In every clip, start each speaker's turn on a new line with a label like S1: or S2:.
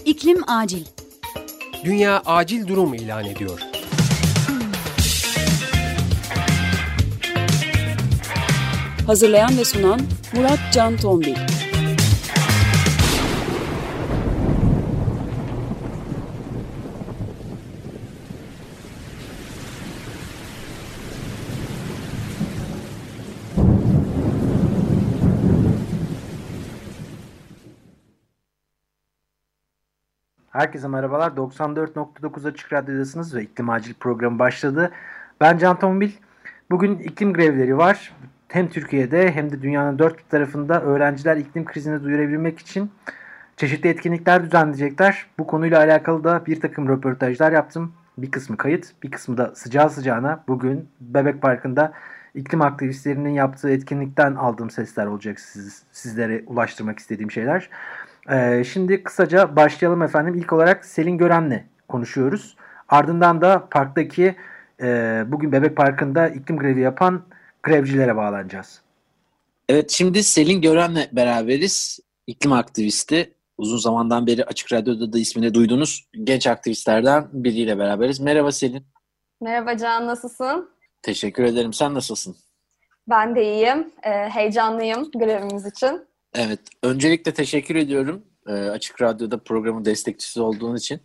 S1: İklim acil.
S2: Dünya acil durum ilan ediyor.
S3: Hazırlayan ve sunan Murat Can Tombil.
S4: Herkese merhabalar. 94.9 Açık Radyo'dasınız ve İklim Acil programı başladı. Ben Can Tombil. Bugün iklim grevleri var. Hem Türkiye'de hem de dünyanın dört bir tarafında öğrenciler iklim krizini duyurabilmek için çeşitli etkinlikler düzenleyecekler. Bu konuyla alakalı da bir takım röportajlar yaptım. Bir kısmı kayıt, bir kısmı da sıcağı sıcağına bugün Bebek Parkı'nda iklim aktivistlerinin yaptığı etkinlikten aldığım sesler olacak sizlere ulaştırmak istediğim şeyler. Şimdi kısaca başlayalım efendim. İlk olarak Selin Gören'le konuşuyoruz. Ardından da parktaki bugün Bebek Parkı'nda iklim grevi yapan grevcilere bağlanacağız.
S5: Evet, şimdi Selin Gören'le beraberiz. İklim aktivisti. Uzun zamandan beri Açık Radyo'da da ismini duyduğunuz genç aktivistlerden biriyle beraberiz. Merhaba Selin.
S6: Merhaba Can, nasılsın?
S5: Teşekkür ederim. Sen nasılsın?
S6: Ben de iyiyim. Heyecanlıyım grevimiz için.
S5: Evet, öncelikle teşekkür ediyorum. Açık Radyo'da programın destekçisi olduğun için.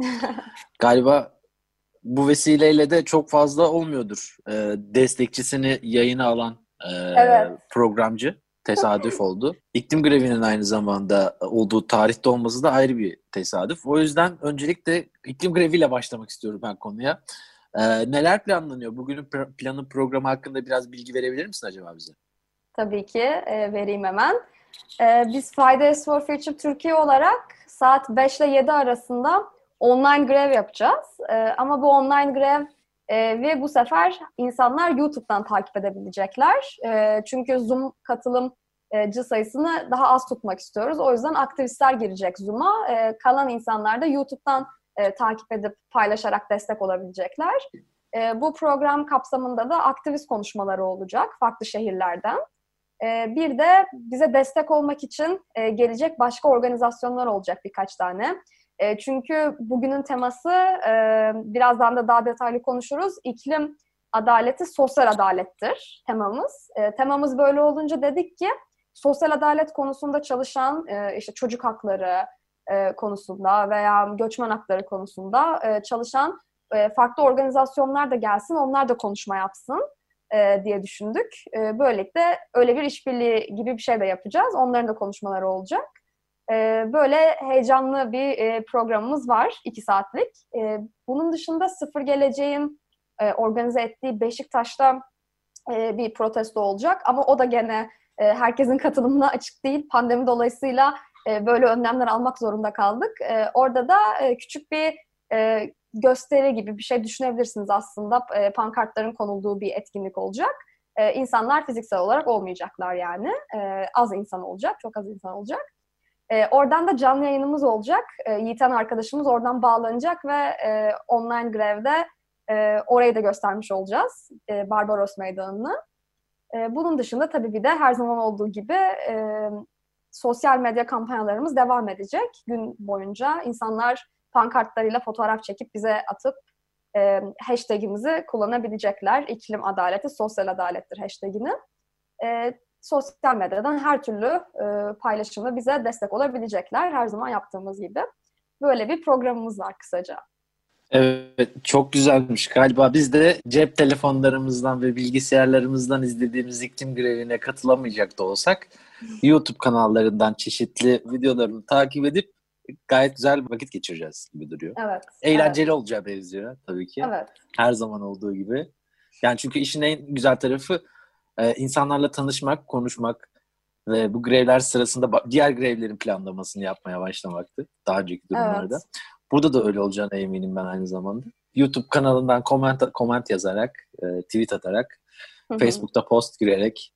S5: Galiba bu vesileyle de çok fazla olmuyordur. Destekçisini yayına alan
S6: Evet.
S5: programcı. Tesadüf oldu. İklim grevinin aynı zamanda olduğu tarihte olması da ayrı bir tesadüf. O yüzden öncelikle iklim greviyle başlamak istiyorum ben konuya. Neler planlanıyor? Bugünün planı programı hakkında biraz bilgi verebilir misin acaba bize?
S6: Tabii ki vereyim hemen. Biz Fridays for Future Türkiye olarak saat 5 ile 7 arasında online grev yapacağız. Ama bu online grev ve bu sefer insanlar YouTube'dan takip edebilecekler. Çünkü Zoom katılımcı sayısını daha az tutmak istiyoruz. O yüzden aktivistler girecek Zoom'a. Kalan insanlar da YouTube'dan takip edip paylaşarak destek olabilecekler. Bu program kapsamında da aktivist konuşmaları olacak farklı şehirlerden. Bir de bize destek olmak için gelecek başka organizasyonlar olacak birkaç tane. Çünkü bugünün teması, birazdan da daha detaylı konuşuruz, iklim adaleti sosyal adalettir temamız. Temamız böyle olunca dedik ki sosyal adalet konusunda çalışan işte çocuk hakları konusunda veya göçmen hakları konusunda çalışan farklı organizasyonlar da gelsin, onlar da konuşma yapsın diye düşündük. Böylelikle öyle bir işbirliği gibi bir şey de yapacağız. Onların da konuşmaları olacak. Böyle heyecanlı bir programımız var, 2 saatlik. Bunun dışında Sıfır Geleceğin organize ettiği Beşiktaş'ta bir protesto olacak. Ama o da gene herkesin katılımına açık değil. Pandemi dolayısıyla böyle önlemler almak zorunda kaldık. Orada da küçük bir gösteri gibi bir şey düşünebilirsiniz aslında. Pankartların konulduğu bir etkinlik olacak. İnsanlar fiziksel olarak olmayacaklar yani. Az insan olacak, çok az insan olacak. Oradan da canlı yayınımız olacak. Yiğiten arkadaşımız oradan bağlanacak ve online grevde orayı da göstermiş olacağız. Barbaros Meydanı'nı. Bunun dışında tabii bir de her zaman olduğu gibi sosyal medya kampanyalarımız devam edecek gün boyunca. İnsanlar pankartlarıyla fotoğraf çekip bize atıp hashtagimizi kullanabilecekler. İklim adaleti, sosyal adalettir hashtagini. Sosyal medyadan her türlü paylaşımda bize destek olabilecekler. Her zaman yaptığımız gibi. Böyle bir programımız var kısaca.
S5: Evet, çok güzelmiş. Galiba biz de cep telefonlarımızdan ve bilgisayarlarımızdan izlediğimiz iklim grevine katılamayacak da olsak YouTube kanallarından çeşitli videolarını takip edip gayet güzel bir vakit geçireceğiz gibi duruyor.
S6: Evet.
S5: Eğlenceli olacağı benziyor tabii ki.
S6: Evet.
S5: Her zaman olduğu gibi. Yani çünkü işin en güzel tarafı insanlarla tanışmak, konuşmak ve bu grevler sırasında diğer grevlerin planlamasını yapmaya başlamaktı daha önceki durumlarda.
S6: Evet.
S5: Burada da öyle olacağına eminim ben aynı zamanda. YouTube kanalından comment yazarak, tweet atarak, Facebook'ta post girerek,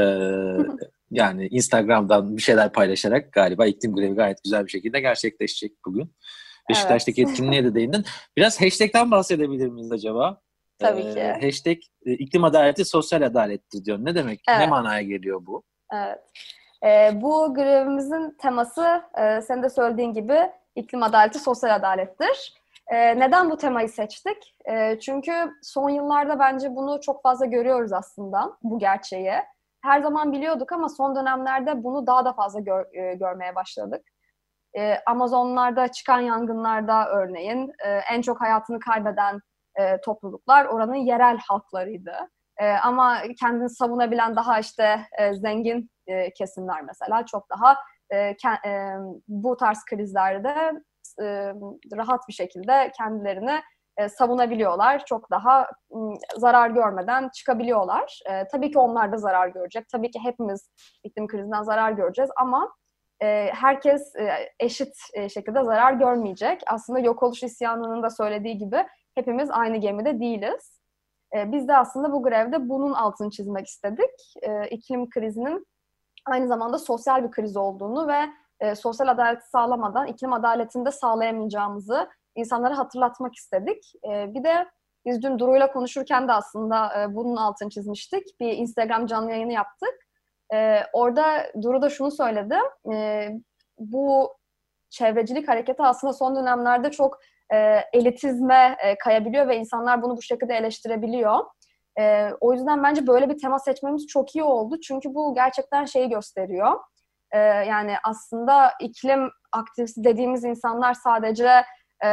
S5: yani Instagram'dan bir şeyler paylaşarak galiba iklim grevi gayet güzel bir şekilde gerçekleşecek bugün. Beşiktaş'taki etkinliğe de değindin. Biraz hashtag'ten bahsedebilir miyiz acaba?
S6: Tabii ki.
S5: Hashtag iklim adaleti sosyal adalettir diyor. Ne demek?
S6: Evet.
S5: Ne manaya geliyor bu?
S6: Evet. Bu grevimizin teması senin de söylediğin gibi iklim adaleti sosyal adalettir. Neden bu temayı seçtik? Çünkü son yıllarda bence bunu çok fazla görüyoruz aslında, bu gerçeği. Her zaman biliyorduk ama son dönemlerde bunu daha da fazla görmeye başladık. Amazonlarda çıkan yangınlarda örneğin en çok hayatını kaybeden topluluklar oranın yerel halklarıydı. Ama kendini savunabilen daha zengin kesimler mesela çok daha bu tarz krizlerde rahat bir şekilde kendilerini savunabiliyorlar. Çok daha zarar görmeden çıkabiliyorlar. Tabii ki onlar da zarar görecek. Tabii ki hepimiz iklim krizinden zarar göreceğiz ama herkes eşit şekilde zarar görmeyecek. Aslında yok oluş isyanının da söylediği gibi hepimiz aynı gemide değiliz. Biz de aslında bu grevde bunun altını çizmek istedik. İklim krizinin aynı zamanda sosyal bir kriz olduğunu ve sosyal adaleti sağlamadan iklim adaletini de sağlayamayacağımızı insanlara hatırlatmak istedik. Bir de biz dün Duru'yla konuşurken de aslında bunun altını çizmiştik. Bir Instagram canlı yayını yaptık. Orada Duru da şunu söyledi. Bu çevrecilik hareketi aslında son dönemlerde çok elitizme kayabiliyor ve insanlar bunu bu şekilde eleştirebiliyor. O yüzden bence böyle bir tema seçmemiz çok iyi oldu. Çünkü bu gerçekten şeyi gösteriyor. Yani aslında iklim aktivisti dediğimiz insanlar sadece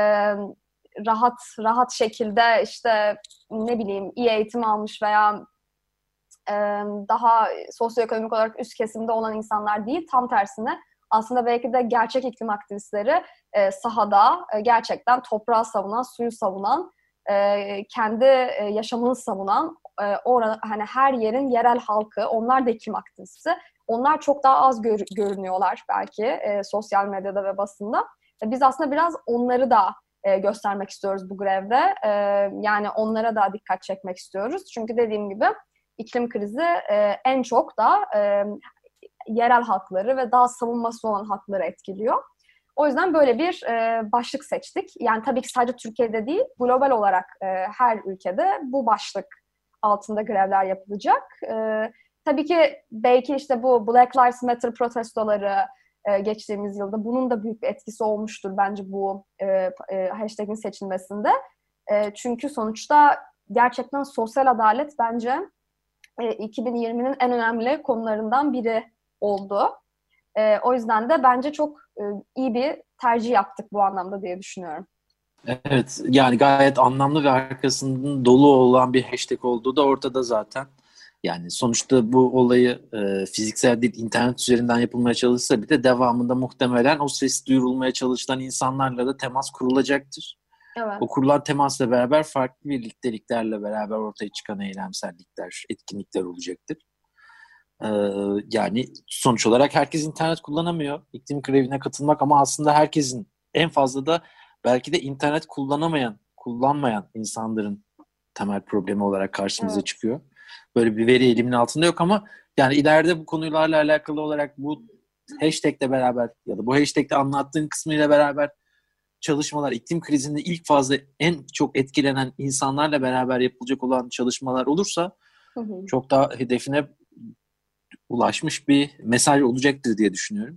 S6: rahat şekilde iyi eğitim almış veya daha sosyoekonomik olarak üst kesimde olan insanlar değil. Tam tersine aslında belki de gerçek iklim aktivistleri sahada gerçekten toprağı savunan, suyu savunan, kendi yaşamını savunan, hani her yerin yerel halkı, onlar da iklim aktivisti. Onlar çok daha az görünüyorlar belki sosyal medyada ve basında. Biz aslında biraz onları da göstermek istiyoruz bu grevde. Yani onlara da dikkat çekmek istiyoruz. Çünkü dediğim gibi iklim krizi en çok da yerel halkları ve daha savunması olan halkları etkiliyor. O yüzden böyle bir başlık seçtik. Yani tabii ki sadece Türkiye'de değil, global olarak her ülkede bu başlık altında grevler yapılacak. Tabii ki belki bu Black Lives Matter protestoları geçtiğimiz yılda bunun da büyük bir etkisi olmuştur bence bu hashtag'in seçilmesinde. Çünkü sonuçta gerçekten sosyal adalet bence 2020'nin en önemli konularından biri oldu. O yüzden de bence çok iyi bir tercih yaptık bu anlamda diye düşünüyorum.
S5: Evet, yani gayet anlamlı ve arkasının dolu olan bir hashtag olduğu da ortada zaten. Yani sonuçta bu olayı fiziksel değil, internet üzerinden yapılmaya çalışsa bir de devamında muhtemelen o ses duyurulmaya çalışılan insanlarla da temas kurulacaktır.
S6: Evet.
S5: O kurulan temasla beraber farklı birlikteliklerle beraber ortaya çıkan eylemsellikler, etkinlikler olacaktır. Yani sonuç olarak herkes internet kullanamıyor. İklim grevine katılmak ama aslında herkesin, en fazla da belki de internet kullanmayan insanların temel problemi olarak karşımıza çıkıyor. Böyle bir veri elimin altında yok ama yani ileride bu konularla alakalı olarak bu hashtag'le beraber ya da bu hashtag'te anlattığın kısmıyla beraber çalışmalar, iklim krizinde ilk fazla en çok etkilenen insanlarla beraber yapılacak olan çalışmalar olursa çok daha hedefine ulaşmış bir mesaj olacaktır diye düşünüyorum.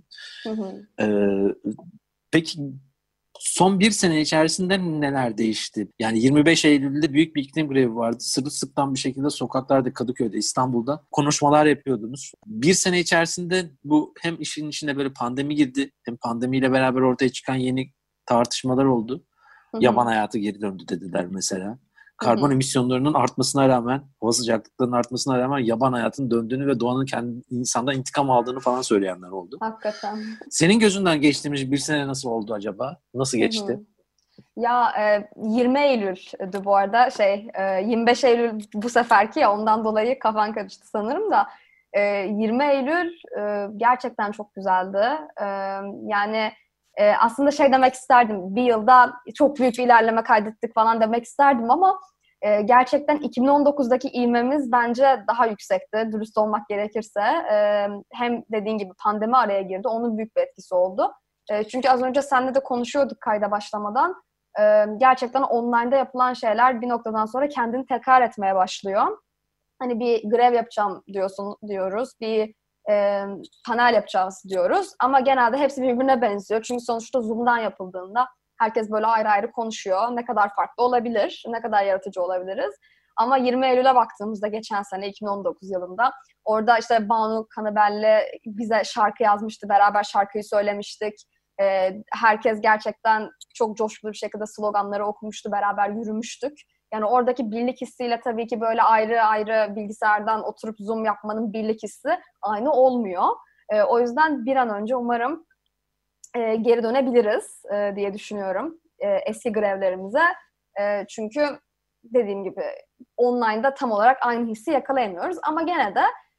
S5: Peki son bir sene içerisinde neler değişti? Yani 25 Eylül'de büyük bir iklim grevi vardı. Sırılsıklam bir şekilde sokaklarda, Kadıköy'de, İstanbul'da konuşmalar yapıyordunuz. Bir sene içerisinde bu hem işin içine böyle pandemi girdi, hem pandemiyle beraber ortaya çıkan yeni tartışmalar oldu. Yaban hayatı geri döndü dediler mesela. Karbon emisyonlarının artmasına rağmen, hava sıcaklıklarının artmasına rağmen yaban hayatının döndüğünü ve doğanın kendi insandan intikam aldığını falan söyleyenler oldu.
S6: Hakikaten.
S5: Senin gözünden geçtiğimiz bir sene nasıl oldu acaba? Nasıl geçti?
S6: Ya 20 Eylül'dü bu arada. 25 Eylül bu seferki ya ondan dolayı kafan karıştı sanırım da. 20 Eylül gerçekten çok güzeldi. Yani aslında demek isterdim. Bir yılda çok büyük bir ilerleme kaydettik falan demek isterdim ama gerçekten 2019'daki ivmemiz bence daha yüksekti. Dürüst olmak gerekirse. Hem dediğin gibi pandemi araya girdi. Onun büyük bir etkisi oldu. Çünkü az önce seninle de konuşuyorduk kayda başlamadan. Gerçekten online'da yapılan şeyler bir noktadan sonra kendini tekrar etmeye başlıyor. Hani bir grev yapacağım diyoruz. Bir panel yapacağız diyoruz. Ama genelde hepsi birbirine benziyor. Çünkü sonuçta Zoom'dan yapıldığında herkes böyle ayrı ayrı konuşuyor. Ne kadar farklı olabilir, ne kadar yaratıcı olabiliriz. Ama 20 Eylül'e baktığımızda geçen sene 2019 yılında orada işte Banu Kanıbelli bize şarkı yazmıştı. Beraber şarkıyı söylemiştik. Herkes gerçekten çok coşkulu bir şekilde sloganları okumuştu. Beraber yürümüştük. Yani oradaki birlik hissiyle tabii ki böyle ayrı ayrı bilgisayardan oturup Zoom yapmanın birlik hissi aynı olmuyor. O yüzden bir an önce umarım geri dönebiliriz diye düşünüyorum eski grevlerimize. Çünkü dediğim gibi online'da tam olarak aynı hissi yakalayamıyoruz. Ama gene de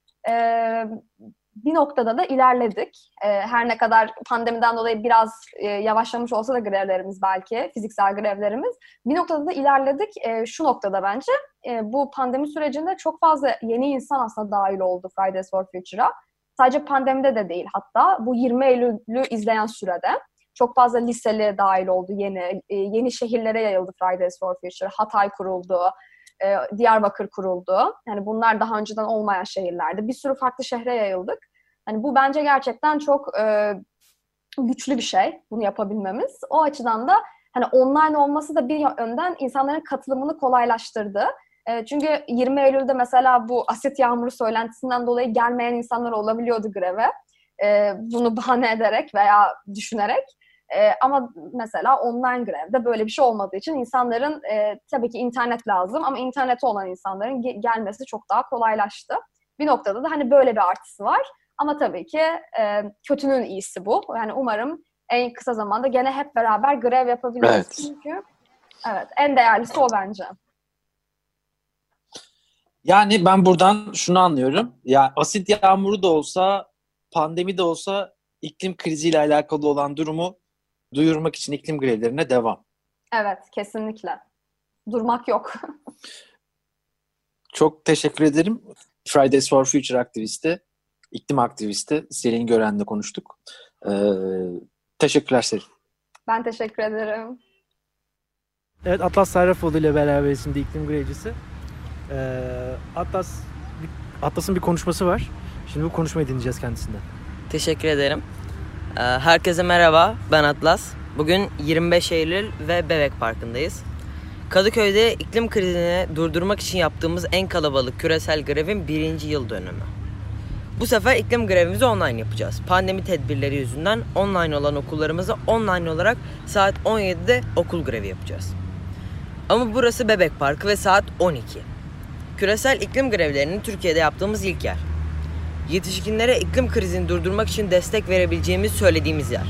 S6: bir noktada da ilerledik. Her ne kadar pandemiden dolayı biraz yavaşlamış olsa da grevlerimiz belki, fiziksel grevlerimiz. Bir noktada da ilerledik. Şu noktada bence bu pandemi sürecinde çok fazla yeni insan aslında dahil oldu Fridays for Future'a. Sadece pandemide de değil hatta. Bu 20 Eylül'ü izleyen sürede çok fazla liseli dahil oldu yeni şehirlere yayıldı Fridays for Future. Hatay kuruldu, Diyarbakır kuruldu. Yani bunlar daha önceden olmayan şehirlerdi. Bir sürü farklı şehre yayıldık. Yani bu bence gerçekten çok güçlü bir şey bunu yapabilmemiz. O açıdan da hani online olması da bir yönden insanların katılımını kolaylaştırdı. Çünkü 20 Eylül'de mesela bu asit yağmuru söylentisinden dolayı gelmeyen insanlar olabiliyordu greve. Bunu bahane ederek veya düşünerek. Ama mesela online grevde böyle bir şey olmadığı için insanların tabii ki internet lazım ama interneti olan insanların gelmesi çok daha kolaylaştı. Bir noktada da hani böyle bir artısı var. Ama tabii ki kötünün iyisi bu. Yani umarım en kısa zamanda gene hep beraber grev yapabiliriz. Evet. Çünkü evet, en değerlisi o bence.
S5: Yani ben buradan şunu anlıyorum. Ya asit yağmuru da olsa, pandemi de olsa iklim kriziyle alakalı olan durumu duyurmak için iklim grevlerine devam.
S6: Evet, kesinlikle. Durmak yok.
S5: Çok teşekkür ederim. Fridays for Future aktivisti, iklim aktivisti Selin Gören'le konuştuk. Teşekkürler Selin.
S6: Ben teşekkür ederim.
S4: Evet, Atlas Sarrafoğlu ile beraberiz şimdi, iklim grevcisi. Atlas'ın bir konuşması var. Şimdi bu konuşmayı dinleyeceğiz kendisinden.
S1: Teşekkür ederim. Herkese merhaba, ben Atlas. Bugün 25 Eylül ve Bebek Parkı'ndayız. Kadıköy'de iklim krizini durdurmak için yaptığımız en kalabalık küresel grevin 1. yıl dönümü. Bu sefer iklim grevimizi online yapacağız. Pandemi tedbirleri yüzünden online olan okullarımızı online olarak saat 17'de okul grevi yapacağız. Ama burası Bebek Parkı ve saat 12. Küresel iklim grevlerinin Türkiye'de yaptığımız ilk yer. Yetişkinlere iklim krizini durdurmak için destek verebileceğimiz söylediğimiz yer.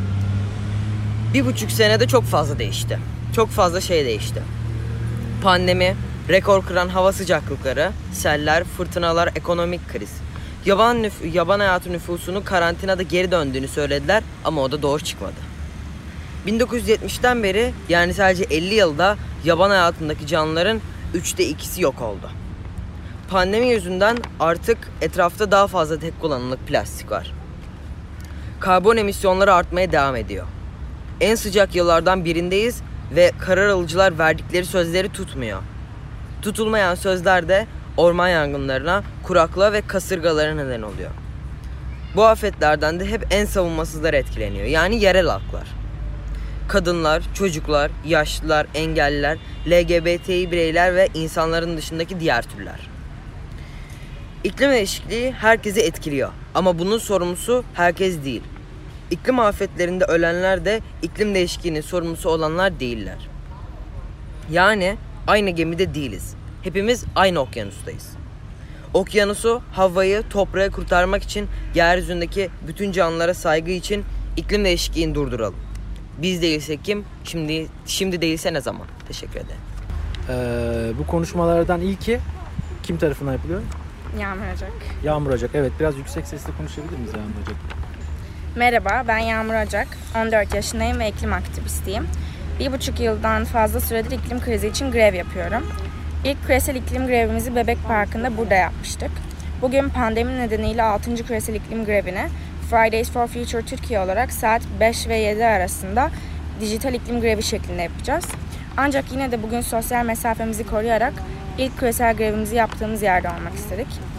S1: 1,5 senede çok fazla değişti. Çok fazla şey değişti. Pandemi, rekor kıran hava sıcaklıkları, seller, fırtınalar, ekonomik kriz. Yaban hayatı nüfusunun karantinada geri döndüğünü söylediler ama o da doğru çıkmadı. 1970'ten beri, yani sadece 50 yılda yaban hayatındaki canlıların 2/3 yok oldu. Pandemi yüzünden artık etrafta daha fazla tek kullanımlık plastik var. Karbon emisyonları artmaya devam ediyor. En sıcak yıllardan birindeyiz ve karar alıcılar verdikleri sözleri tutmuyor. Tutulmayan sözler de orman yangınlarına, kuraklığa ve kasırgalara neden oluyor. Bu afetlerden de hep en savunmasızlar etkileniyor. Yani yerel halklar. Kadınlar, çocuklar, yaşlılar, engelliler, LGBTİ bireyler ve insanların dışındaki diğer türler. İklim değişikliği herkesi etkiliyor ama bunun sorumlusu herkes değil. İklim afetlerinde ölenler de iklim değişikliğinin sorumlusu olanlar değiller. Yani aynı gemide değiliz. Hepimiz aynı okyanustayız. Okyanusu, havayı, toprağı kurtarmak için yeryüzündeki bütün canlılara saygı için iklim değişikliğini durduralım. Biz değilse kim? Şimdi değilse ne zaman? Teşekkür ederim.
S4: Bu konuşmalardan ilki kim tarafından yapılıyor?
S7: Yağmur Ocak.
S4: Yağmur Ocak. Evet, biraz yüksek sesle konuşabilir miyiz Yağmur Ocak?
S7: Merhaba, ben Yağmur Ocak. 14 yaşındayım ve iklim aktivistiyim. 1,5 yıldan fazla süredir iklim krizi için grev yapıyorum. İlk küresel iklim grevimizi Bebek Parkı'nda burada yapmıştık. Bugün pandemi nedeniyle 6. küresel iklim grevini Fridays for Future Türkiye olarak saat 5 ve 7 arasında dijital iklim grevi şeklinde yapacağız. Ancak yine de bugün sosyal mesafemizi koruyarak ilk küresel grevimizi yaptığımız yerde olmak istedik.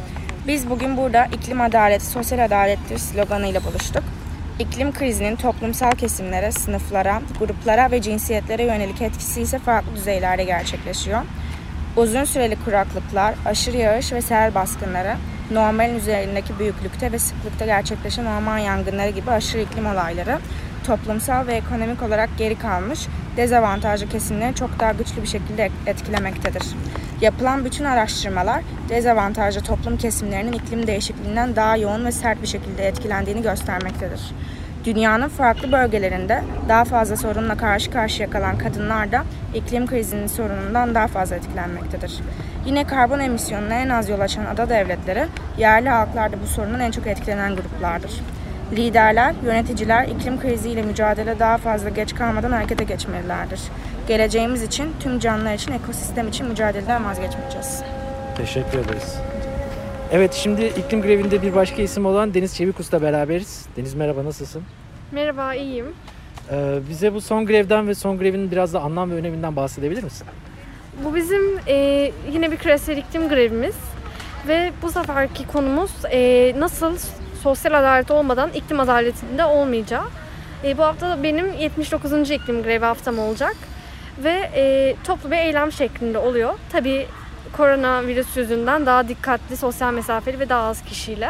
S7: Biz bugün burada iklim adaleti, sosyal adalettir sloganıyla buluştuk. İklim krizinin toplumsal kesimlere, sınıflara, gruplara ve cinsiyetlere yönelik etkisi ise farklı düzeylerde gerçekleşiyor. Uzun süreli kuraklıklar, aşırı yağış ve sel baskınları, normalin üzerindeki büyüklükte ve sıklıkta gerçekleşen orman yangınları gibi aşırı iklim olayları, toplumsal ve ekonomik olarak geri kalmış, dezavantajlı kesimleri çok daha güçlü bir şekilde etkilemektedir. Yapılan bütün araştırmalar, dezavantajlı toplum kesimlerinin iklim değişikliğinden daha yoğun ve sert bir şekilde etkilendiğini göstermektedir. Dünyanın farklı bölgelerinde daha fazla sorunla karşı karşıya kalan kadınlar da iklim krizinin sorunundan daha fazla etkilenmektedir. Yine karbon emisyonuna en az yol açan ada devletleri, yerli halklar da bu sorunun en çok etkilenen gruplardır. Liderler, yöneticiler iklim kriziyle mücadele daha fazla geç kalmadan harekete geçmelilerdir. Geleceğimiz için, tüm canlılar için, ekosistem için mücadeleden vazgeçmeyeceğiz.
S4: Teşekkür ederiz. Evet, şimdi iklim grevinde bir başka isim olan Deniz Çevikus'la beraberiz. Deniz, merhaba, nasılsın?
S8: Merhaba, iyiyim.
S4: Bize bu son grevden ve son grevin biraz da anlam ve öneminden bahsedebilir misin?
S8: Bu bizim yine bir küresel iklim grevimiz ve bu seferki konumuz nasıl sosyal adalet olmadan iklim adaletinde olmayacağı. Bu hafta benim 79. iklim grevi haftam olacak ve toplu bir eylem şeklinde oluyor. Tabii koronavirüs yüzünden daha dikkatli, sosyal mesafeli ve daha az kişiyle.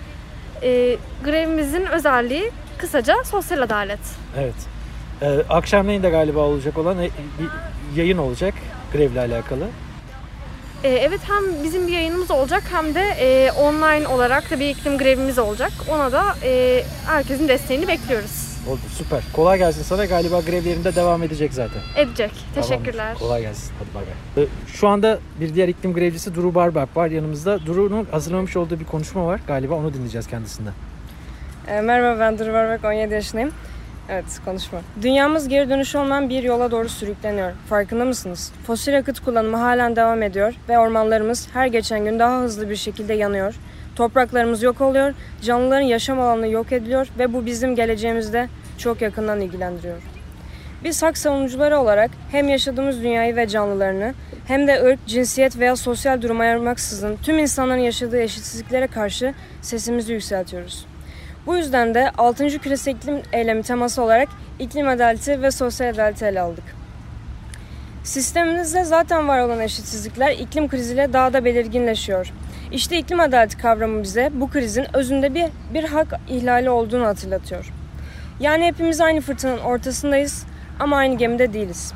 S8: Grevimizin özelliği kısaca sosyal adalet.
S4: Evet. Akşamleyin de galiba olacak olan bir yayın olacak grevle alakalı.
S8: Evet, hem bizim bir yayınımız olacak hem de online olarak da bir iklim grevimiz olacak. Ona da herkesin desteğini bekliyoruz.
S4: Oldu, süper. Kolay gelsin sana. Galiba grevlerinde devam edecek zaten.
S8: Edecek. Teşekkürler.
S4: Tamamdır. Kolay gelsin. Hadi bay bay. Şu anda bir diğer iklim grevcisi Duru Barbak var yanımızda. Duru'nun hazırlamış olduğu bir konuşma var. Galiba onu dinleyeceğiz kendisinden.
S9: Merhaba, ben Duru Barbak, 17 yaşındayım. Evet, konuşma. Dünyamız geri dönüşü olmayan bir yola doğru sürükleniyor. Farkında mısınız? Fosil yakıt kullanımı halen devam ediyor ve ormanlarımız her geçen gün daha hızlı bir şekilde yanıyor. Topraklarımız yok oluyor, canlıların yaşam alanı yok ediliyor ve bu bizim geleceğimizde çok yakından ilgilendiriyor. Biz hak savunucuları olarak hem yaşadığımız dünyayı ve canlılarını hem de ırk, cinsiyet veya sosyal durum ayırmaksızın tüm insanların yaşadığı eşitsizliklere karşı sesimizi yükseltiyoruz. Bu yüzden de 6. Küresel İklim Eylemi teması olarak iklim adaleti ve sosyal adaleti ele aldık. Sistemimizde zaten var olan eşitsizlikler iklim kriziyle daha da belirginleşiyor. İşte iklim adaleti kavramı bize bu krizin özünde bir hak ihlali olduğunu hatırlatıyor. Yani hepimiz aynı fırtınanın ortasındayız ama aynı gemide değiliz.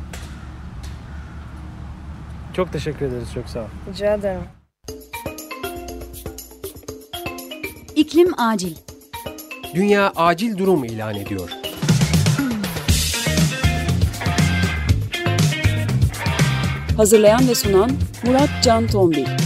S4: Çok teşekkür ederiz, çok sağ ol.
S9: Rica ederim.
S3: İklim acil.
S2: Dünya acil durum ilan ediyor.
S3: Hazırlayan ve sunan Murat Can Tombil.